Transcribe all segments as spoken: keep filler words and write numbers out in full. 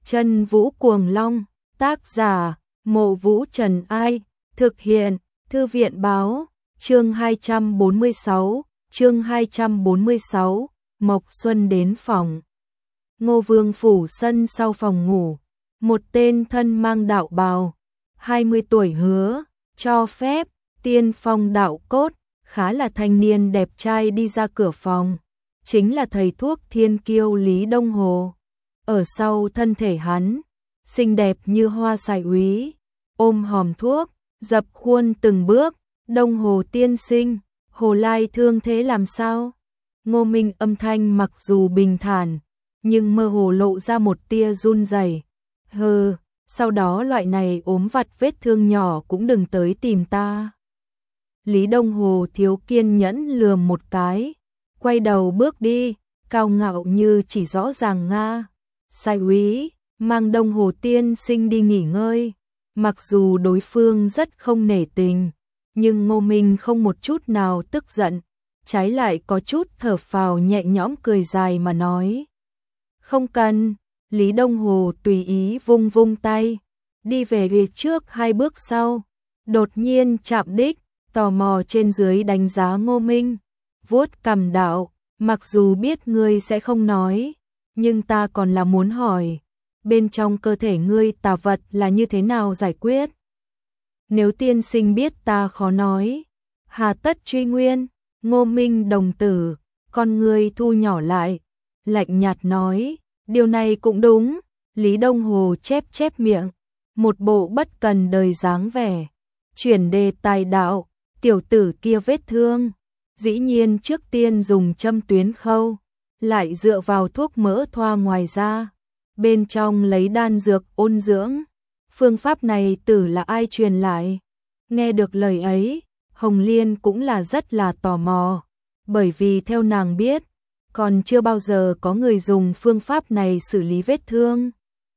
Chân Vũ Cuồng Long, tác giả, Mộ Vũ Trần Ai, thực hiện, Thư viện báo, chương hai trăm bốn mươi sáu, chương hai trăm bốn mươi sáu, Mộc Xuân đến phòng. Ngô Vương phủ sân sau phòng ngủ, một tên thân mang đạo bào, hai mươi tuổi hứa, cho phép, tiên phong đạo cốt, khá là thanh niên đẹp trai đi ra cửa phòng, chính là thầy thuốc thiên kiêu Lý Đông Hồ. Ở sau thân thể hắn, xinh đẹp như hoa sải úy, ôm hòm thuốc, dập khuôn từng bước, Đông Hồ tiên sinh, Hồ Lai thương thế làm sao? Ngô Minh âm thanh mặc dù bình thản, nhưng mơ hồ lộ ra một tia run rẩy. Hừ, sau đó loại này ốm vặt vết thương nhỏ cũng đừng tới tìm ta. Lý Đông Hồ thiếu kiên nhẫn lườm một cái, quay đầu bước đi, cao ngạo như chỉ rõ ràng Nga. Sai úy, mang Đông Hồ tiên sinh đi nghỉ ngơi. Mặc dù đối phương rất không nể tình, nhưng Ngô Minh không một chút nào tức giận, trái lại có chút thở phào nhẹ nhõm cười dài mà nói. Không cần, Lý Đông Hồ tùy ý vung vung tay, đi về phía trước hai bước sau, đột nhiên chạm đích, tò mò trên dưới đánh giá Ngô Minh, vuốt cằm đạo, mặc dù biết ngươi sẽ không nói, nhưng ta còn là muốn hỏi, bên trong cơ thể ngươi tà vật là như thế nào giải quyết? Nếu tiên sinh biết ta khó nói, hà tất truy nguyên? Ngô Minh đồng tử, con ngươi thu nhỏ lại, lạnh nhạt nói, điều này cũng đúng. Lý Đông Hồ chép chép miệng, một bộ bất cần đời dáng vẻ, chuyển đề tài đạo, tiểu tử kia vết thương, dĩ nhiên trước tiên dùng châm tuyến khâu, lại dựa vào thuốc mỡ thoa ngoài da, bên trong lấy đan dược ôn dưỡng. Phương pháp này tử là ai truyền lại? Nghe được lời ấy, Hồng Liên cũng là rất là tò mò, bởi vì theo nàng biết, còn chưa bao giờ có người dùng phương pháp này xử lý vết thương.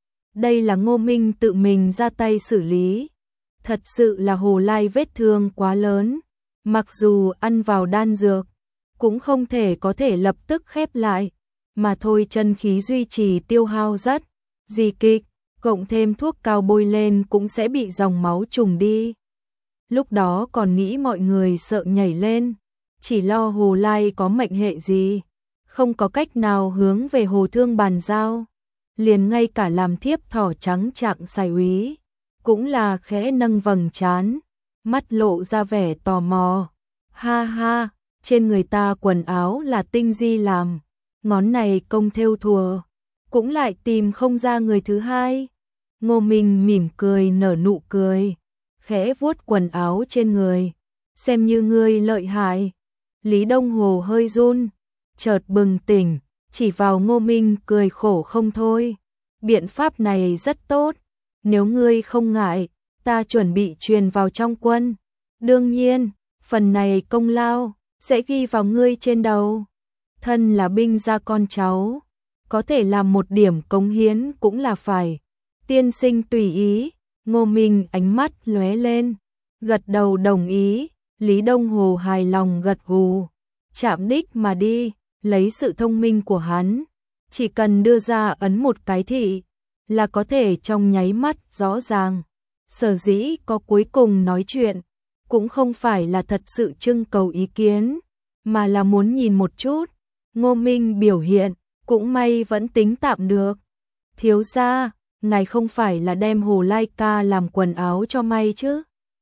Đây là Ngô Minh tự mình ra tay xử lý. Thật sự là Hồ Lai vết thương quá lớn, mặc dù ăn vào đan dược, cũng không thể có thể lập tức khép lại, mà thôi chân khí duy trì tiêu hao rất, dị kịch, cộng thêm thuốc cao bôi lên cũng sẽ bị dòng máu trùng đi. Lúc đó còn nghĩ mọi người sợ nhảy lên, chỉ lo Hồ Lai có mệnh hệ gì, không có cách nào hướng về Hồ Thương bàn giao, liền ngay cả làm thiếp thỏ trắng trạng sai úy, cũng là khẽ nâng vầng trán, mắt lộ ra vẻ tò mò. Ha ha, trên người ta quần áo là tinh di làm, ngón này công thêu thùa, cũng lại tìm không ra người thứ hai. Ngô Minh mỉm cười nở nụ cười, khẽ vuốt quần áo trên người, xem như ngươi lợi hại. Lý Đông Hồ hơi run, chợt bừng tỉnh, chỉ vào Ngô Minh cười khổ không thôi. Biện pháp này rất tốt, nếu ngươi không ngại, ta chuẩn bị truyền vào trong quân. Đương nhiên, phần này công lao sẽ ghi vào ngươi trên đầu. Thân là binh gia con cháu, có thể làm một điểm cống hiến cũng là phải. Tiên sinh tùy ý. Ngô Minh ánh mắt lóe lên, gật đầu đồng ý. Lý Đông Hồ hài lòng gật gù, chạm đích mà đi. Lấy sự thông minh của hắn, chỉ cần đưa ra ấn một cái thị, là có thể trong nháy mắt rõ ràng. Sở dĩ có cuối cùng nói chuyện, cũng không phải là thật sự trưng cầu ý kiến, mà là muốn nhìn một chút. Ngô Minh biểu hiện, cũng may vẫn tính tạm được. Thiếu gia, ngài không phải là đem Hồ Lai ca làm quần áo cho may chứ?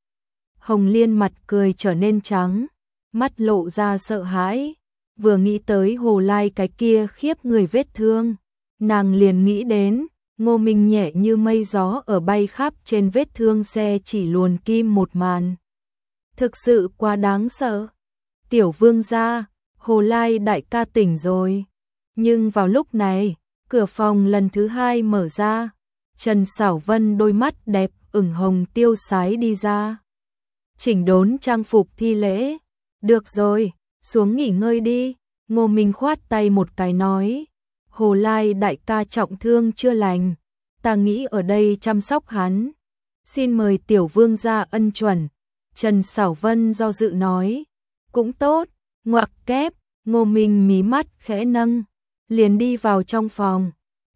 Hồng Liên mặt cười trở nên trắng, mắt lộ ra sợ hãi. Vừa nghĩ tới Hồ Lai cái kia khiếp người vết thương, nàng liền nghĩ đến Ngô Minh nhẹ như mây gió ở bay khắp trên vết thương xe chỉ luồn kim một màn. Thực sự quá đáng sợ. Tiểu vương gia, Hồ Lai đại ca tỉnh rồi. Nhưng vào lúc này, cửa phòng lần thứ hai mở ra, Trần Sảo Vân đôi mắt đẹp ửng hồng tiêu sái đi ra. Chỉnh đốn trang phục thi lễ. Được rồi, xuống nghỉ ngơi đi. Ngô Minh khoát tay một cái nói, Hồ Lai đại ca trọng thương chưa lành, ta nghĩ ở đây chăm sóc hắn. Xin mời tiểu vương gia ân chuẩn. Trần Sảo Vân do dự nói, cũng tốt. Ngoặc kép, Ngô Minh mí mắt khẽ nâng, liền đi vào trong phòng.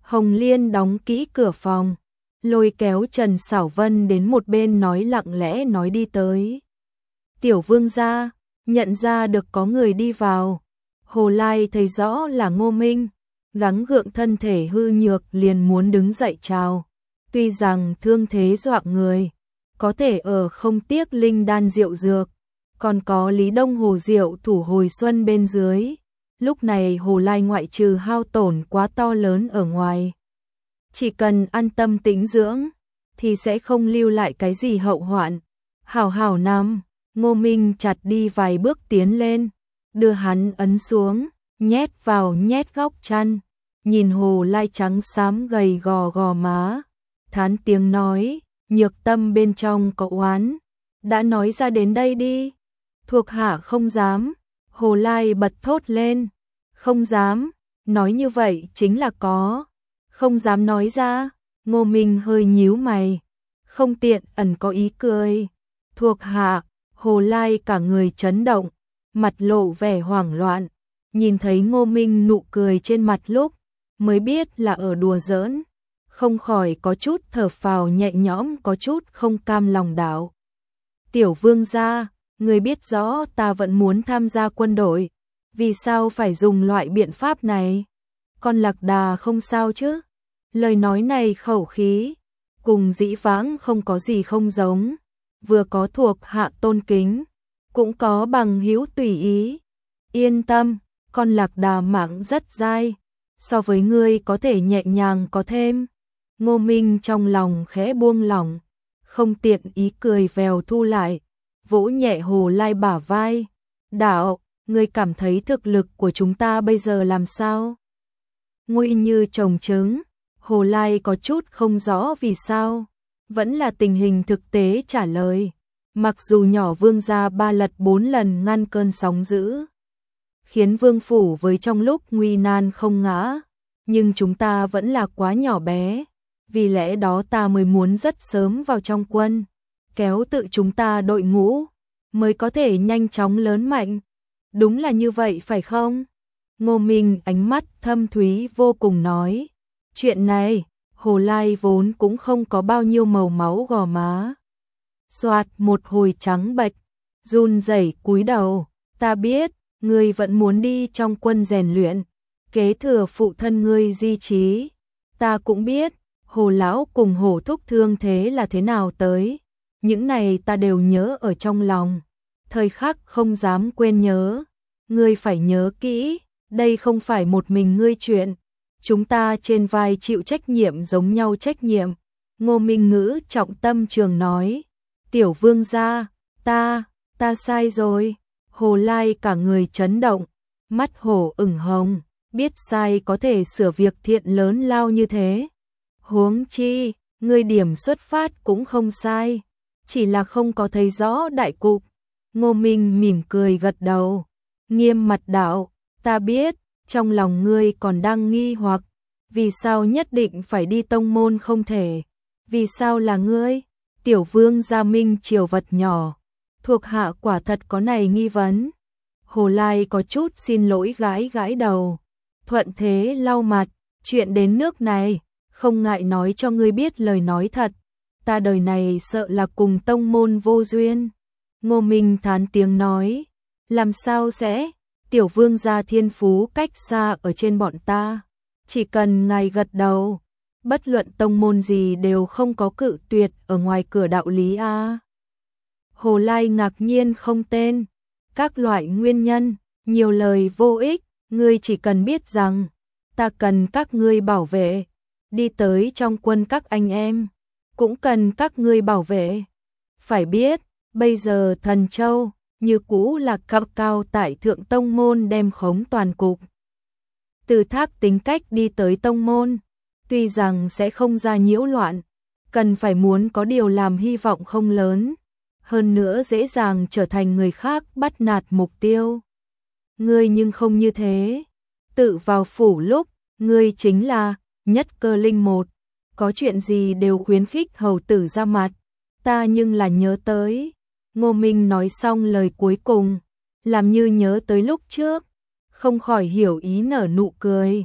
Hồng Liên đóng kỹ cửa phòng, lôi kéo Trần Sảo Vân đến một bên nói lặng lẽ nói đi tới. Tiểu vương gia, nhận ra được có người đi vào. Hồ Lai thấy rõ là Ngô Minh, gắng gượng thân thể hư nhược liền muốn đứng dậy chào. Tuy rằng thương thế dọa người, có thể ở không tiếc linh đan rượu dược, còn có Lý Đông Hồ rượu thủ hồi xuân bên dưới. Lúc này Hồ Lai ngoại trừ hao tổn quá to lớn ở ngoài, chỉ cần an tâm tĩnh dưỡng, thì sẽ không lưu lại cái gì hậu hoạn. Hảo hảo nằm, Ngô Minh chặt đi vài bước tiến lên, đưa hắn ấn xuống, nhét vào nhét góc chăn, nhìn Hồ Lai trắng xám gầy gò gò má, thán tiếng nói, nhược tâm bên trong có oán, đã nói ra đến đây đi. Thuộc hạ không dám. Hồ Lai bật thốt lên, không dám, nói như vậy chính là có, không dám nói ra. Ngô Minh hơi nhíu mày, không tiện ẩn có ý cười. Thuộc hạ. Hồ Lai cả người chấn động, mặt lộ vẻ hoảng loạn, nhìn thấy Ngô Minh nụ cười trên mặt lúc, mới biết là ở đùa giỡn, không khỏi có chút thở phào nhẹ nhõm, có chút không cam lòng đảo. Tiểu vương gia, người biết rõ ta vẫn muốn tham gia quân đội, vì sao phải dùng loại biện pháp này? Con Lạc Đà không sao chứ? Lời nói này khẩu khí, cùng dĩ vãng không có gì không giống, vừa có thuộc hạ tôn kính, cũng có bằng hữu tùy ý. Yên tâm, con Lạc Đà mạng rất dai, so với ngươi có thể nhẹ nhàng có thêm. Ngô Minh trong lòng khẽ buông lỏng, không tiện ý cười vèo thu lại, vỗ nhẹ Hồ Lai bả vai. Đạo, ngươi cảm thấy thực lực của chúng ta bây giờ làm sao? Nguy như trồng trứng. Hồ Lai có chút không rõ vì sao, vẫn là tình hình thực tế trả lời. Mặc dù nhỏ vương gia ba lật bốn lần ngăn cơn sóng dữ, khiến vương phủ với trong lúc nguy nan không ngã, nhưng chúng ta vẫn là quá nhỏ bé, vì lẽ đó ta mới muốn rất sớm vào trong quân, kéo tự chúng ta đội ngũ, mới có thể nhanh chóng lớn mạnh. Đúng là như vậy phải không? Ngô Minh ánh mắt thâm thúy vô cùng nói. Chuyện này, Hồ Lai vốn cũng không có bao nhiêu màu máu gò má. Soạt một hồi trắng bệch, run rẩy cúi đầu. Ta biết, ngươi vẫn muốn đi trong quân rèn luyện, kế thừa phụ thân ngươi di chí. Ta cũng biết, Hồ lão cùng Hồ thúc thương thế là thế nào tới. Những này ta đều nhớ ở trong lòng, thời khắc không dám quên nhớ. Ngươi phải nhớ kỹ, đây không phải một mình ngươi chuyện. Chúng ta trên vai chịu trách nhiệm giống nhau trách nhiệm. Ngô Minh Ngữ trọng tâm trường nói. Tiểu vương gia, ta, ta sai rồi. Hồ Lai cả người chấn động, mắt hổ ửng hồng, biết sai có thể sửa việc thiện lớn lao như thế. Huống chi, ngươi điểm xuất phát cũng không sai, chỉ là không có thấy rõ đại cục. Ngô Minh mỉm cười gật đầu, nghiêm mặt đạo, ta biết, trong lòng ngươi còn đang nghi hoặc, vì sao nhất định phải đi tông môn không thể, vì sao là ngươi? Tiểu vương gia Minh triều vật nhỏ, thuộc hạ quả thật có này nghi vấn. Hồ Lai có chút xin lỗi gãi gãi đầu, thuận thế lau mặt, chuyện đến nước này, không ngại nói cho ngươi biết lời nói thật, ta đời này sợ là cùng tông môn vô duyên. Ngô Minh thán tiếng nói, làm sao sẽ, tiểu vương gia thiên phú cách xa ở trên bọn ta, chỉ cần ngài gật đầu, bất luận tông môn gì đều không có cự tuyệt ở ngoài cửa đạo lý a. Hồ Lai ngạc nhiên không tên, các loại nguyên nhân, nhiều lời vô ích, ngươi chỉ cần biết rằng, ta cần các ngươi bảo vệ, đi tới trong quân các anh em, cũng cần các ngươi bảo vệ. Phải biết, bây giờ Thần Châu, như cũ là cấp cao tại thượng tông môn đem khống toàn cục. Từ Thác tính cách đi tới tông môn, tuy rằng sẽ không ra nhiễu loạn, cần phải muốn có điều làm hy vọng không lớn, hơn nữa dễ dàng trở thành người khác bắt nạt mục tiêu. Ngươi nhưng không như thế, tự vào phủ lúc, ngươi chính là nhất cơ linh một, có chuyện gì đều khuyến khích hầu tử ra mặt, ta nhưng là nhớ tới. Ngô Minh nói xong lời cuối cùng, làm như nhớ tới lúc trước, không khỏi hiểu ý nở nụ cười.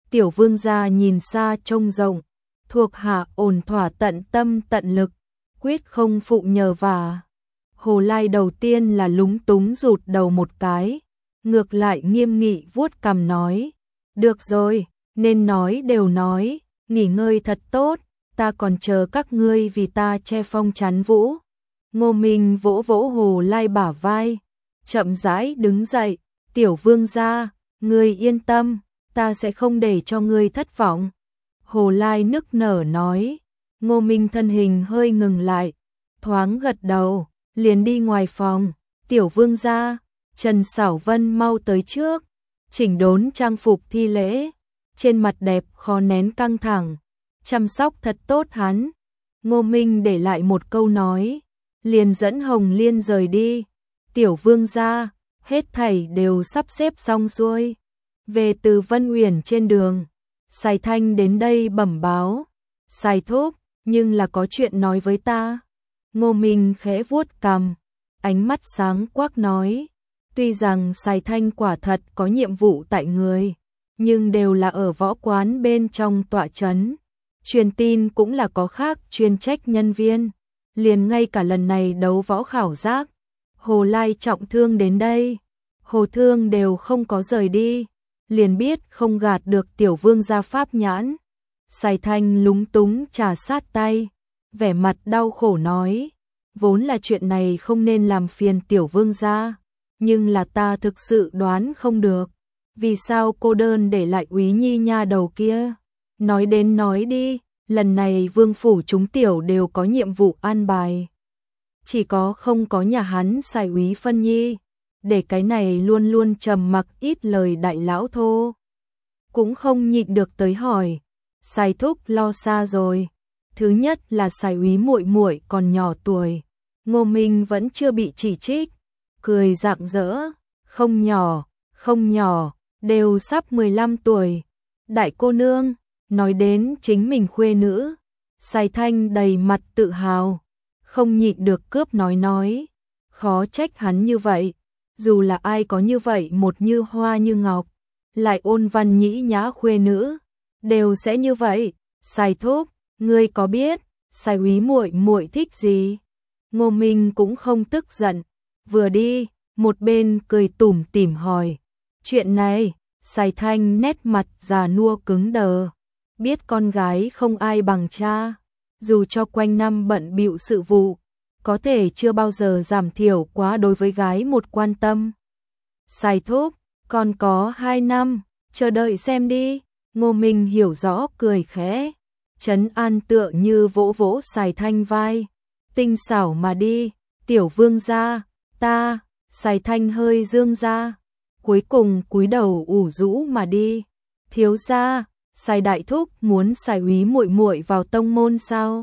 tiểu vương gia nhìn xa trông rộng, thuộc hạ ổn thỏa tận tâm tận lực, quyết không phụ nhờ vả. Hồ Lai đầu tiên là lúng túng rụt đầu một cái, ngược lại nghiêm nghị vuốt cằm nói, được rồi, nên nói đều nói, nghỉ ngơi thật tốt, ta còn chờ các ngươi vì ta che phong chắn vũ. Ngô Minh vỗ vỗ Hồ Lai bả vai, chậm rãi đứng dậy, tiểu vương gia, ngươi yên tâm, ta sẽ không để cho ngươi thất vọng. Hồ Lai nức nở nói, Ngô Minh thân hình hơi ngừng lại, thoáng gật đầu, liền đi ngoài phòng, tiểu vương gia, Trần Sảo Vân mau tới trước, chỉnh đốn trang phục thi lễ, trên mặt đẹp khó nén căng thẳng, chăm sóc thật tốt hắn. Ngô Minh để lại một câu nói, liền dẫn Hồng Liên rời đi, tiểu vương gia, hết thảy đều sắp xếp xong xuôi. Về từ Vân Uyển trên đường, Sài Thanh đến đây bẩm báo, Sài thúc, nhưng là có chuyện nói với ta. Ngô Minh khẽ vuốt cằm, ánh mắt sáng quắc nói, tuy rằng Sài Thanh quả thật có nhiệm vụ tại người, nhưng đều là ở võ quán bên trong tọa trấn, truyền tin cũng là có khác chuyên trách nhân viên, liền ngay cả lần này đấu võ khảo giác, Hồ Lai trọng thương đến đây, Hồ Thương đều không có rời đi, liền biết không gạt được tiểu vương gia pháp nhãn. Sài Thanh lúng túng trà sát tay, vẻ mặt đau khổ nói, vốn là chuyện này không nên làm phiền tiểu vương gia, nhưng là ta thực sự đoán không được, vì sao cô đơn để lại Úy Nhi nha đầu kia. Nói đến nói đi, lần này vương phủ chúng tiểu đều có nhiệm vụ an bài, chỉ có không có nhà hắn Sài Úy Phân Nhi, để cái này luôn luôn trầm mặc ít lời đại lão thô cũng không nhịn được tới hỏi, Sài thúc lo xa rồi. Thứ nhất là Sài Úy muội muội còn nhỏ tuổi, Ngô Minh vẫn chưa bị chỉ trích, cười rạng rỡ, không nhỏ, không nhỏ, đều sắp mười lăm tuổi. Đại cô nương, nói đến chính mình khuê nữ, Sài Thanh đầy mặt tự hào, không nhịn được cướp nói nói, khó trách hắn như vậy, dù là ai có như vậy một như hoa như ngọc, lại ôn văn nhĩ nhã khuê nữ, đều sẽ như vậy. Sài thúc, ngươi có biết Sài Úy muội muội thích gì? Ngô Minh cũng không tức giận, vừa đi, một bên cười tủm tỉm hỏi. Chuyện này, Sài Thanh nét mặt già nua cứng đờ, biết con gái không ai bằng cha, dù cho quanh năm bận bịu sự vụ, có thể chưa bao giờ giảm thiểu quá đối với gái một quan tâm. Sài thúc, còn có hai năm, chờ đợi xem đi. Ngô Minh hiểu rõ cười khẽ, trấn an tựa như vỗ vỗ Sài Thanh vai, tinh xảo mà đi, tiểu vương gia, ta. Sài Thanh hơi dương ra, cuối cùng cúi đầu ủ rũ mà đi. Thiếu gia, Sài đại thúc muốn Sài Úy muội muội vào tông môn sao?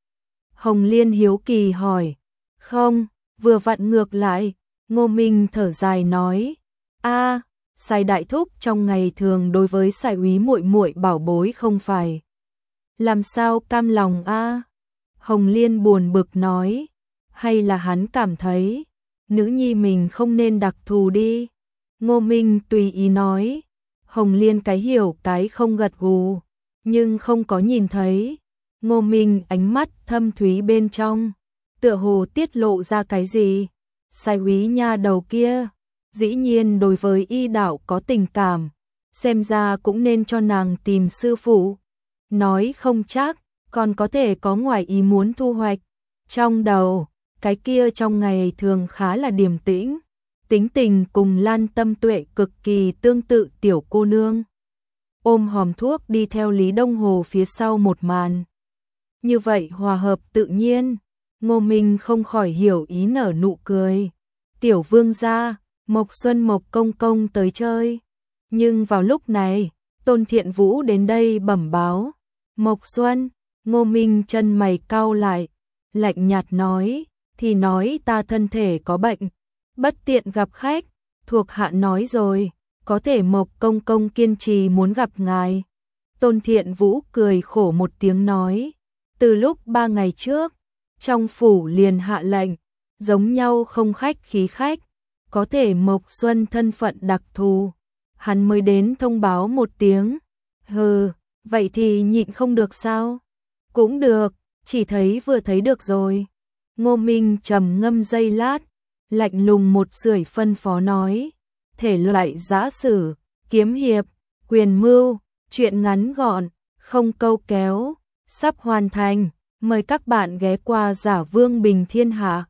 Hồng Liên hiếu kỳ hỏi. Không, vừa vặn ngược lại. Ngô Minh thở dài nói, a, Sài đại thúc trong ngày thường đối với Sài Úy muội muội bảo bối không phải làm sao cam lòng a? Hồng Liên buồn bực nói, hay là hắn cảm thấy nữ nhi mình không nên đặc thù đi. Ngô Minh tùy ý nói. Hồng Liên cái hiểu cái không gật gù, nhưng không có nhìn thấy. Ngô Minh ánh mắt thâm thúy bên trong, tựa hồ tiết lộ ra cái gì. Sài Úy nha đầu kia, dĩ nhiên đối với y đạo có tình cảm, xem ra cũng nên cho nàng tìm sư phụ. Nói không chắc, còn có thể có ngoài ý muốn thu hoạch. Trong đầu, cái kia trong ngày thường khá là điềm tĩnh, tính tình cùng Lan Tâm Tuệ cực kỳ tương tự tiểu cô nương. Ôm hòm thuốc đi theo Lý Đông Hồ phía sau một màn. Như vậy hòa hợp tự nhiên, Ngô Minh không khỏi hiểu ý nở nụ cười. Tiểu vương gia, Mộc Xuân Mộc công công tới chơi. Nhưng vào lúc này, Tôn Thiện Vũ đến đây bẩm báo. Mộc Xuân, Ngô Minh chân mày cau lại, lạnh nhạt nói, thì nói ta thân thể có bệnh, bất tiện gặp khách, thuộc hạ nói rồi, có thể Mộc công công kiên trì muốn gặp ngài. Tôn Thiện Vũ cười khổ một tiếng nói, từ lúc ba ngày trước, trong phủ liền hạ lệnh, giống nhau không khách khí khách, có thể Mộc Xuân thân phận đặc thù, hắn mới đến thông báo một tiếng, Hừ, vậy thì nhịn không được sao? Cũng được, chỉ thấy vừa thấy được rồi. Ngô Minh trầm ngâm giây lát, lạnh lùng một sưởi phân phó nói, thể loại giã sử, kiếm hiệp, quyền mưu, truyện ngắn gọn, không câu kéo, sắp hoàn thành, mời các bạn ghé qua Giả Vương Bình Thiên Hạ.